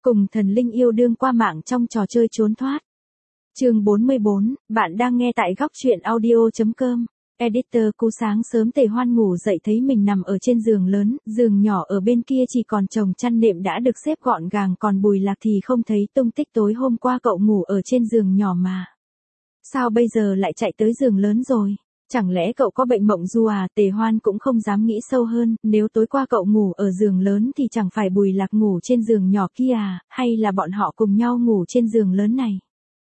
Cùng thần linh yêu đương qua mạng trong trò chơi trốn thoát. Chương 44, bạn đang nghe tại góc truyện audio.com. Editor. Cú sáng sớm Tề Hoan ngủ dậy thấy mình nằm ở trên giường lớn, giường nhỏ ở bên kia chỉ còn chồng chăn nệm đã được xếp gọn gàng, còn Bùi Lạc thì không thấy tung tích. Tối hôm qua cậu ngủ ở trên giường nhỏ mà. Sao bây giờ lại chạy tới giường lớn rồi? Chẳng lẽ cậu có bệnh mộng du à? Tề Hoan cũng không dám nghĩ sâu hơn, nếu tối qua cậu ngủ ở giường lớn thì chẳng phải Bùi Lạc ngủ trên giường nhỏ kia à, hay là bọn họ cùng nhau ngủ trên giường lớn này?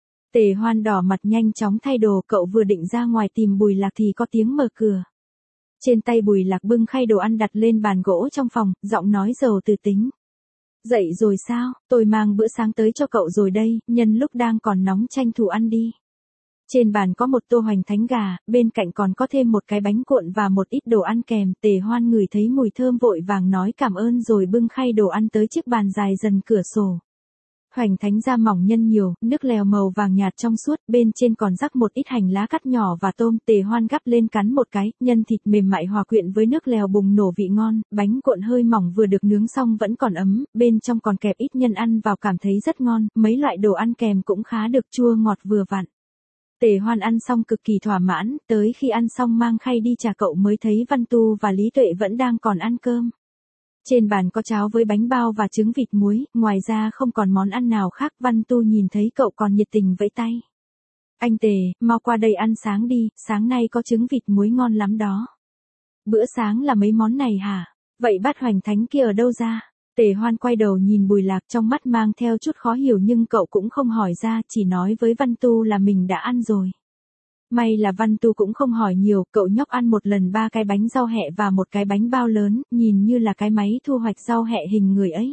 Tề Hoan đỏ mặt nhanh chóng thay đồ, cậu vừa định ra ngoài tìm Bùi Lạc thì có tiếng mở cửa. Trên tay Bùi Lạc bưng khay đồ ăn đặt lên bàn gỗ trong phòng, giọng nói giàu từ tính. Dậy rồi sao, tôi mang bữa sáng tới cho cậu rồi đây, nhân lúc đang còn nóng tranh thủ ăn đi. Trên bàn có một tô hoành thánh gà, bên cạnh còn có thêm một cái bánh cuộn và một ít đồ ăn kèm. Tề Hoan ngửi thấy mùi thơm vội vàng nói cảm ơn rồi bưng khay đồ ăn tới chiếc bàn dài dần cửa sổ. Hoành thánh da mỏng nhân nhiều, nước lèo màu vàng nhạt trong suốt, bên trên còn rắc một ít hành lá cắt nhỏ và tôm. Tề Hoan gắp lên cắn một cái, nhân thịt mềm mại hòa quyện với nước lèo bùng nổ vị ngon, bánh cuộn hơi mỏng vừa được nướng xong vẫn còn ấm, bên trong còn kẹp ít nhân ăn vào cảm thấy rất ngon, mấy loại đồ ăn kèm cũng khá được, chua ngọt vừa vặn. Tề Hoan ăn xong cực kỳ thỏa mãn, tới khi ăn xong mang khay đi trả cậu mới thấy Văn Tu và Lý Tuệ vẫn đang còn ăn cơm. Trên bàn có cháo với bánh bao và trứng vịt muối, ngoài ra không còn món ăn nào khác. Văn Tu nhìn thấy cậu còn nhiệt tình vẫy tay. Anh Tề, mau qua đây ăn sáng đi, sáng nay có trứng vịt muối ngon lắm đó. Bữa sáng là mấy món này hả? Vậy bát hoành thánh kia ở đâu ra? Tề Hoan quay đầu nhìn Bùi Lạc, trong mắt mang theo chút khó hiểu nhưng cậu cũng không hỏi ra, chỉ nói với Văn Tu là mình đã ăn rồi. May là Văn Tu cũng không hỏi nhiều, cậu nhóc ăn một lần 3 cái bánh rau hẹ và một cái bánh bao lớn, nhìn như là cái máy thu hoạch rau hẹ hình người ấy.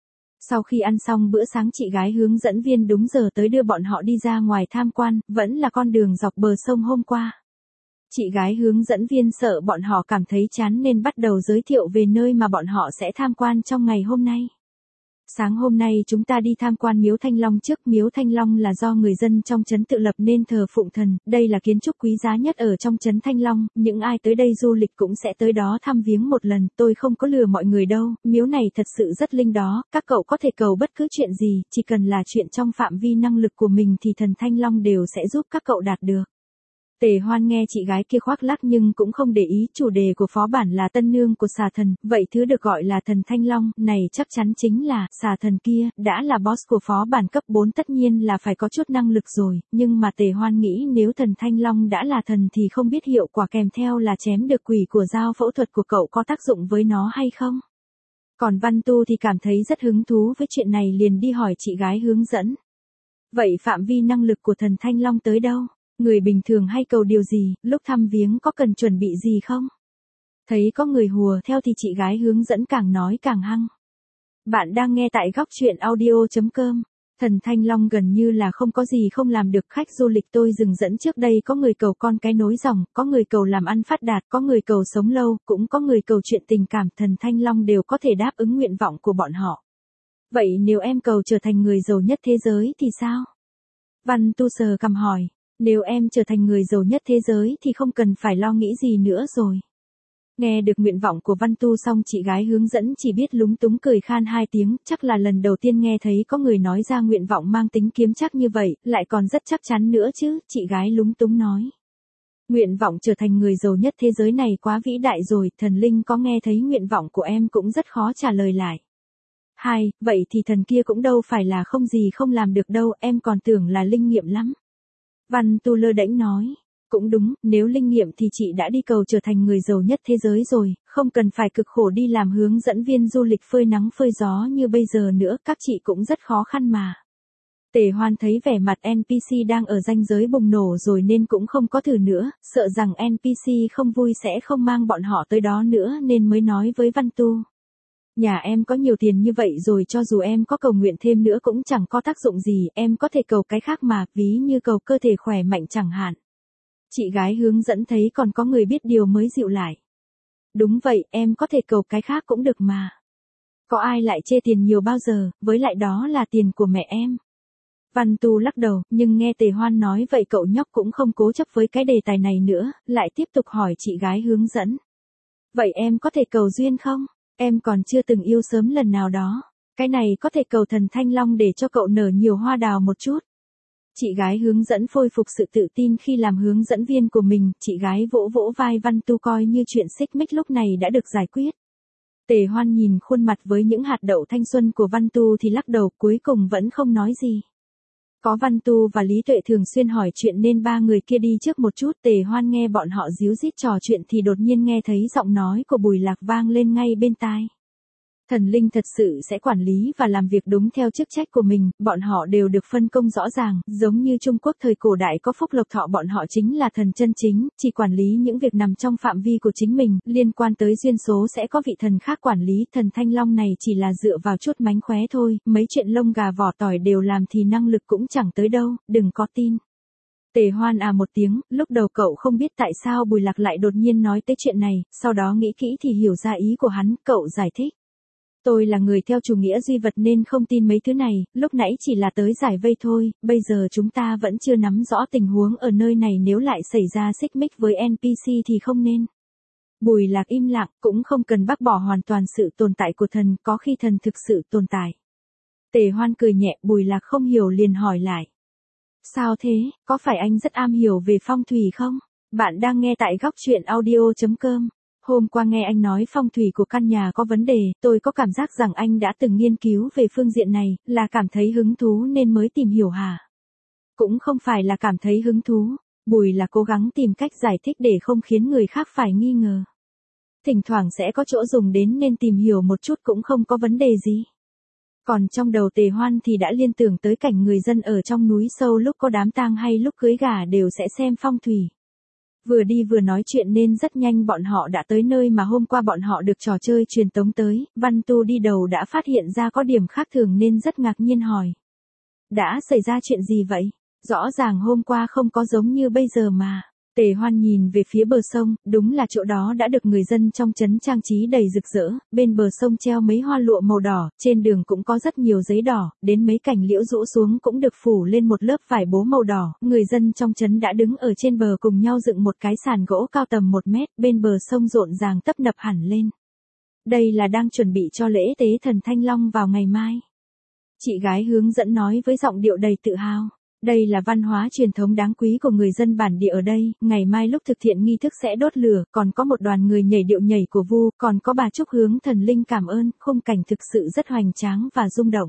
Sau khi ăn xong bữa sáng, chị gái hướng dẫn viên đúng giờ tới đưa bọn họ đi ra ngoài tham quan, vẫn là con đường dọc bờ sông hôm qua. Chị gái hướng dẫn viên sợ bọn họ cảm thấy chán nên bắt đầu giới thiệu về nơi mà bọn họ sẽ tham quan trong ngày hôm nay. Sáng hôm nay chúng ta đi tham quan miếu Thanh Long trước. Miếu Thanh Long là do người dân trong trấn tự lập nên thờ phụng thần, đây là kiến trúc quý giá nhất ở trong trấn Thanh Long, những ai tới đây du lịch cũng sẽ tới đó thăm viếng một lần, tôi không có lừa mọi người đâu, miếu này thật sự rất linh đó, các cậu có thể cầu bất cứ chuyện gì, chỉ cần là chuyện trong phạm vi năng lực của mình thì thần Thanh Long đều sẽ giúp các cậu đạt được. Tề Hoan nghe chị gái kia khoác lác nhưng cũng không để ý, chủ đề của phó bản là tân nương của xà thần, vậy thứ được gọi là thần Thanh Long, này chắc chắn chính là xà thần kia, đã là boss của phó bản cấp 4 tất nhiên là phải có chút năng lực rồi, nhưng mà Tề Hoan nghĩ nếu thần Thanh Long đã là thần thì không biết hiệu quả kèm theo là chém được quỷ của dao phẫu thuật của cậu có tác dụng với nó hay không. Còn Văn Tu thì cảm thấy rất hứng thú với chuyện này liền đi hỏi chị gái hướng dẫn. Vậy phạm vi năng lực của thần Thanh Long tới đâu? Người bình thường hay cầu điều gì, lúc thăm viếng có cần chuẩn bị gì không? Thấy có người hùa theo thì chị gái hướng dẫn càng nói càng hăng. Bạn đang nghe tại góc truyện audio.com. Thần Thanh Long gần như là không có gì không làm được. Khách du lịch tôi dừng dẫn trước đây có người cầu con cái nối dòng, có người cầu làm ăn phát đạt, có người cầu sống lâu, cũng có người cầu chuyện tình cảm. Thần Thanh Long đều có thể đáp ứng nguyện vọng của bọn họ. Vậy nếu em cầu trở thành người giàu nhất thế giới thì sao? Văn Tu sờ cằm hỏi. Nếu em trở thành người giàu nhất thế giới thì không cần phải lo nghĩ gì nữa rồi. Nghe được nguyện vọng của Văn Tu xong chị gái hướng dẫn chỉ biết lúng túng cười khan 2 tiếng, chắc là lần đầu tiên nghe thấy có người nói ra nguyện vọng mang tính kiếm chắc như vậy, lại còn rất chắc chắn nữa chứ, chị gái lúng túng nói. Nguyện vọng trở thành người giàu nhất thế giới này quá vĩ đại rồi, thần linh có nghe thấy nguyện vọng của em cũng rất khó trả lời lại. Vậy thì thần kia cũng đâu phải là không gì không làm được đâu, em còn tưởng là linh nghiệm lắm. Văn Tu lơ đễnh nói, cũng đúng, nếu linh nghiệm thì chị đã đi cầu trở thành người giàu nhất thế giới rồi, không cần phải cực khổ đi làm hướng dẫn viên du lịch phơi nắng phơi gió như bây giờ nữa, các chị cũng rất khó khăn mà. Tề Hoan thấy vẻ mặt NPC đang ở ranh giới bùng nổ rồi nên cũng không có thử nữa, sợ rằng NPC không vui sẽ không mang bọn họ tới đó nữa nên mới nói với Văn Tu. Nhà em có nhiều tiền như vậy rồi, cho dù em có cầu nguyện thêm nữa cũng chẳng có tác dụng gì, em có thể cầu cái khác mà, ví như cầu cơ thể khỏe mạnh chẳng hạn. Chị gái hướng dẫn thấy còn có người biết điều mới dịu lại. Đúng vậy, em có thể cầu cái khác cũng được mà. Có ai lại chê tiền nhiều bao giờ, với lại đó là tiền của mẹ em. Văn Tu lắc đầu, nhưng nghe Tề Hoan nói vậy cậu nhóc cũng không cố chấp với cái đề tài này nữa, lại tiếp tục hỏi chị gái hướng dẫn. Vậy em có thể cầu duyên không? Em còn chưa từng yêu sớm lần nào đó. Cái này có thể cầu thần Thanh Long để cho cậu nở nhiều hoa đào một chút. Chị gái hướng dẫn phôi phục sự tự tin khi làm hướng dẫn viên của mình, chị gái vỗ vỗ vai Văn Tu coi như chuyện xích mích lúc này đã được giải quyết. Tề Hoan nhìn khuôn mặt với những hạt đậu thanh xuân của Văn Tu thì lắc đầu, cuối cùng vẫn không nói gì. Có Văn Tu và Lý Tuệ thường xuyên hỏi chuyện nên ba người kia đi trước một chút. Tề Hoan nghe bọn họ díu dít trò chuyện thì đột nhiên nghe thấy giọng nói của Bùi Lạc vang lên ngay bên tai. Thần linh thật sự sẽ quản lý và làm việc đúng theo chức trách của mình, bọn họ đều được phân công rõ ràng, giống như Trung Quốc thời cổ đại có phúc lộc thọ, bọn họ chính là thần chân chính, chỉ quản lý những việc nằm trong phạm vi của chính mình, liên quan tới duyên số sẽ có vị thần khác quản lý, thần Thanh Long này chỉ là dựa vào chút mánh khóe thôi, mấy chuyện lông gà vỏ tỏi đều làm thì năng lực cũng chẳng tới đâu, đừng có tin. Tề Hoan à một tiếng, lúc đầu cậu không biết tại sao Bùi Lạc lại đột nhiên nói tới chuyện này, sau đó nghĩ kỹ thì hiểu ra ý của hắn, cậu giải thích. Tôi là người theo chủ nghĩa duy vật nên không tin mấy thứ này, lúc nãy chỉ là tới giải vây thôi, bây giờ chúng ta vẫn chưa nắm rõ tình huống ở nơi này, nếu lại xảy ra xích mích với NPC thì không nên. Bùi Lạc im lặng, cũng không cần bác bỏ hoàn toàn sự tồn tại của thần, có khi thần thực sự tồn tại. Tề Hoan cười nhẹ, Bùi Lạc không hiểu liền hỏi lại. Sao thế, có phải anh rất am hiểu về phong thủy không? Bạn đang nghe tại góc truyện audio.com. Hôm qua nghe anh nói phong thủy của căn nhà có vấn đề, tôi có cảm giác rằng anh đã từng nghiên cứu về phương diện này, là cảm thấy hứng thú nên mới tìm hiểu hả? Cũng không phải là cảm thấy hứng thú, Bùi là cố gắng tìm cách giải thích để không khiến người khác phải nghi ngờ. Thỉnh thoảng sẽ có chỗ dùng đến nên tìm hiểu một chút cũng không có vấn đề gì. Còn trong đầu Tề Hoan thì đã liên tưởng tới cảnh người dân ở trong núi sâu lúc có đám tang hay lúc cưới gà đều sẽ xem phong thủy. Vừa đi vừa nói chuyện nên rất nhanh bọn họ đã tới nơi mà hôm qua bọn họ được trò chơi truyền tống tới, Văn Tu đi đầu đã phát hiện ra có điểm khác thường nên rất ngạc nhiên hỏi. Đã xảy ra chuyện gì vậy? Rõ ràng hôm qua không có giống như bây giờ mà. Tề Hoan nhìn về phía bờ sông, đúng là chỗ đó đã được người dân trong trấn trang trí đầy rực rỡ, bên bờ sông treo mấy hoa lụa màu đỏ, trên đường cũng có rất nhiều giấy đỏ, đến mấy cành liễu rũ xuống cũng được phủ lên một lớp vải bố màu đỏ, người dân trong trấn đã đứng ở trên bờ cùng nhau dựng một cái sàn gỗ cao tầm 1 mét, bên bờ sông rộn ràng tấp nập hẳn lên. Đây là đang chuẩn bị cho lễ tế thần Thanh Long vào ngày mai. Chị gái hướng dẫn nói với giọng điệu đầy tự hào. Đây là văn hóa truyền thống đáng quý của người dân bản địa ở đây, ngày mai lúc thực hiện nghi thức sẽ đốt lửa, còn có một đoàn người nhảy điệu nhảy của Vu, còn có bà chúc hướng thần linh cảm ơn, khung cảnh thực sự rất hoành tráng và rung động.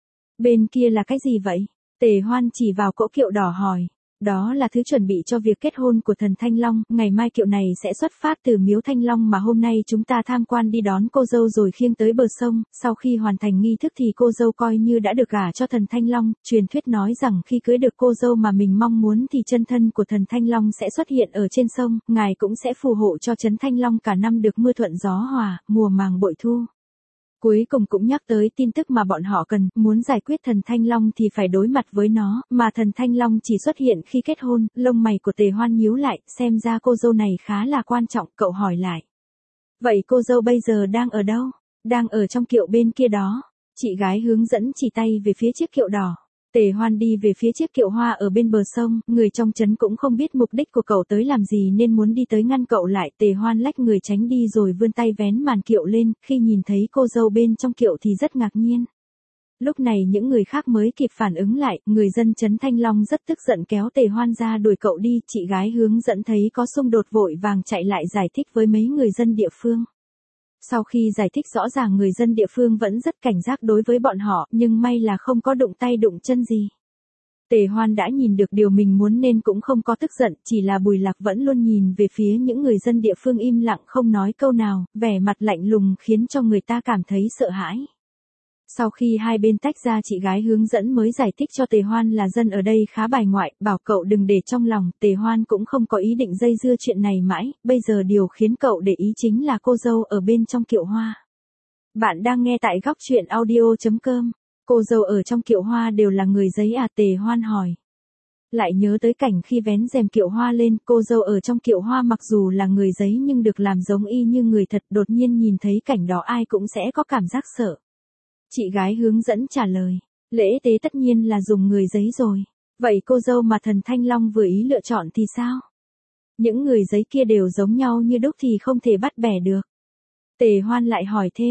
Bên kia là cái gì vậy? Tề Hoan chỉ vào cỗ kiệu đỏ hỏi. Đó là thứ chuẩn bị cho việc kết hôn của thần Thanh Long, ngày mai kiệu này sẽ xuất phát từ miếu Thanh Long mà hôm nay chúng ta tham quan đi đón cô dâu rồi khiêng tới bờ sông, sau khi hoàn thành nghi thức thì cô dâu coi như đã được gả cho thần Thanh Long, truyền thuyết nói rằng khi cưới được cô dâu mà mình mong muốn thì chân thân của thần Thanh Long sẽ xuất hiện ở trên sông, ngài cũng sẽ phù hộ cho trấn Thanh Long cả năm được mưa thuận gió hòa, mùa màng bội thu. Cuối cùng cũng nhắc tới tin tức mà bọn họ cần, muốn giải quyết thần Thanh Long thì phải đối mặt với nó, mà thần Thanh Long chỉ xuất hiện khi kết hôn, lông mày của Tề Hoan nhíu lại, xem ra cô dâu này khá là quan trọng, cậu hỏi lại. Vậy cô dâu bây giờ đang ở đâu? Đang ở trong kiệu bên kia đó. Chị gái hướng dẫn chỉ tay về phía chiếc kiệu đỏ. Tề Hoan đi về phía chiếc kiệu hoa ở bên bờ sông, người trong trấn cũng không biết mục đích của cậu tới làm gì nên muốn đi tới ngăn cậu lại. Tề Hoan lách người tránh đi rồi vươn tay vén màn kiệu lên, khi nhìn thấy cô dâu bên trong kiệu thì rất ngạc nhiên. Lúc này những người khác mới kịp phản ứng lại, người dân trấn Thanh Long rất tức giận kéo Tề Hoan ra đuổi cậu đi, chị gái hướng dẫn thấy có xung đột vội vàng chạy lại giải thích với mấy người dân địa phương. Sau khi giải thích rõ ràng người dân địa phương vẫn rất cảnh giác đối với bọn họ, nhưng may là không có đụng tay đụng chân gì. Tề Hoan đã nhìn được điều mình muốn nên cũng không có tức giận, chỉ là Bùi Lạc vẫn luôn nhìn về phía những người dân địa phương im lặng không nói câu nào, vẻ mặt lạnh lùng khiến cho người ta cảm thấy sợ hãi. Sau khi hai bên tách ra chị gái hướng dẫn mới giải thích cho Tề Hoan là dân ở đây khá bài ngoại, bảo cậu đừng để trong lòng, Tề Hoan cũng không có ý định dây dưa chuyện này mãi, bây giờ điều khiến cậu để ý chính là cô dâu ở bên trong kiệu hoa. Bạn đang nghe tại góc truyện audio.com, cô dâu ở trong kiệu hoa đều là người giấy à? Tề Hoan hỏi. Lại nhớ tới cảnh khi vén rèm kiệu hoa lên, cô dâu ở trong kiệu hoa mặc dù là người giấy nhưng được làm giống y như người thật, đột nhiên nhìn thấy cảnh đó ai cũng sẽ có cảm giác sợ. Chị gái hướng dẫn trả lời, lễ tế tất nhiên là dùng người giấy rồi. Vậy cô dâu mà thần Thanh Long vừa ý lựa chọn thì sao? Những người giấy kia đều giống nhau như đúc thì không thể bắt bẻ được. Tề Hoan lại hỏi thêm,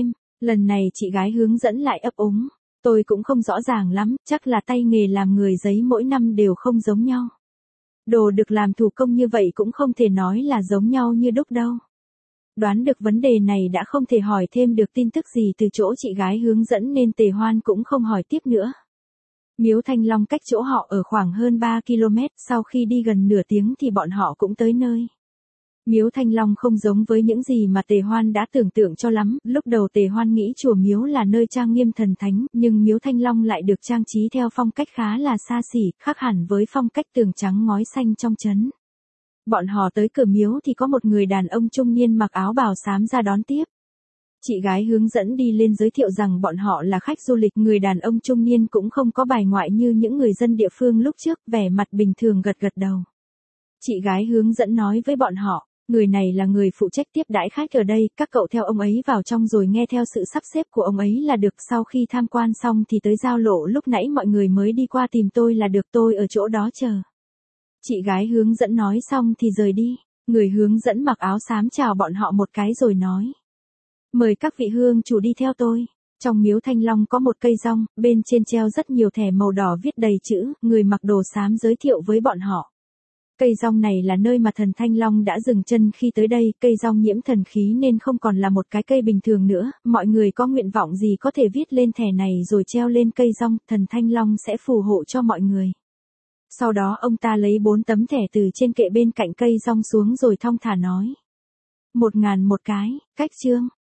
Lần này chị gái hướng dẫn lại ấp úng. Tôi cũng không rõ ràng lắm, chắc là tay nghề làm người giấy mỗi năm đều không giống nhau. Đồ được làm thủ công như vậy cũng không thể nói là giống nhau như đúc đâu. Đoán được vấn đề này đã không thể hỏi thêm được tin tức gì từ chỗ chị gái hướng dẫn nên Tề Hoan cũng không hỏi tiếp nữa. Miếu Thanh Long cách chỗ họ ở khoảng hơn 3 km, sau khi đi gần nửa tiếng thì bọn họ cũng tới nơi. Miếu Thanh Long không giống với những gì mà Tề Hoan đã tưởng tượng cho lắm, lúc đầu Tề Hoan nghĩ chùa miếu là nơi trang nghiêm thần thánh, nhưng miếu Thanh Long lại được trang trí theo phong cách khá là xa xỉ, khác hẳn với phong cách tường trắng ngói xanh trong trấn. Bọn họ tới cửa miếu thì có một người đàn ông trung niên mặc áo bào xám ra đón tiếp. Chị gái hướng dẫn đi lên giới thiệu rằng bọn họ là khách du lịch, người đàn ông trung niên cũng không có bài ngoại như những người dân địa phương lúc trước, vẻ mặt bình thường gật gật đầu. Chị gái hướng dẫn nói với bọn họ, người này là người phụ trách tiếp đãi khách ở đây, các cậu theo ông ấy vào trong rồi nghe theo sự sắp xếp của ông ấy là được, sau khi tham quan xong thì tới giao lộ lúc nãy mọi người mới đi qua tìm tôi là được, tôi ở chỗ đó chờ. Chị gái hướng dẫn nói xong thì rời đi, người hướng dẫn mặc áo xám chào bọn họ một cái rồi nói. Mời các vị hương chủ đi theo tôi. Trong miếu Thanh Long có một cây rong, bên trên treo rất nhiều thẻ màu đỏ viết đầy chữ, người mặc đồ xám giới thiệu với bọn họ. Cây rong này là nơi mà thần Thanh Long đã dừng chân khi tới đây, cây rong nhiễm thần khí nên không còn là một cái cây bình thường nữa, mọi người có nguyện vọng gì có thể viết lên thẻ này rồi treo lên cây rong, thần Thanh Long sẽ phù hộ cho mọi người. Sau đó ông ta lấy 4 tấm thẻ từ trên kệ bên cạnh cây rong xuống rồi thong thả nói. 1.000 một cái, cách chương.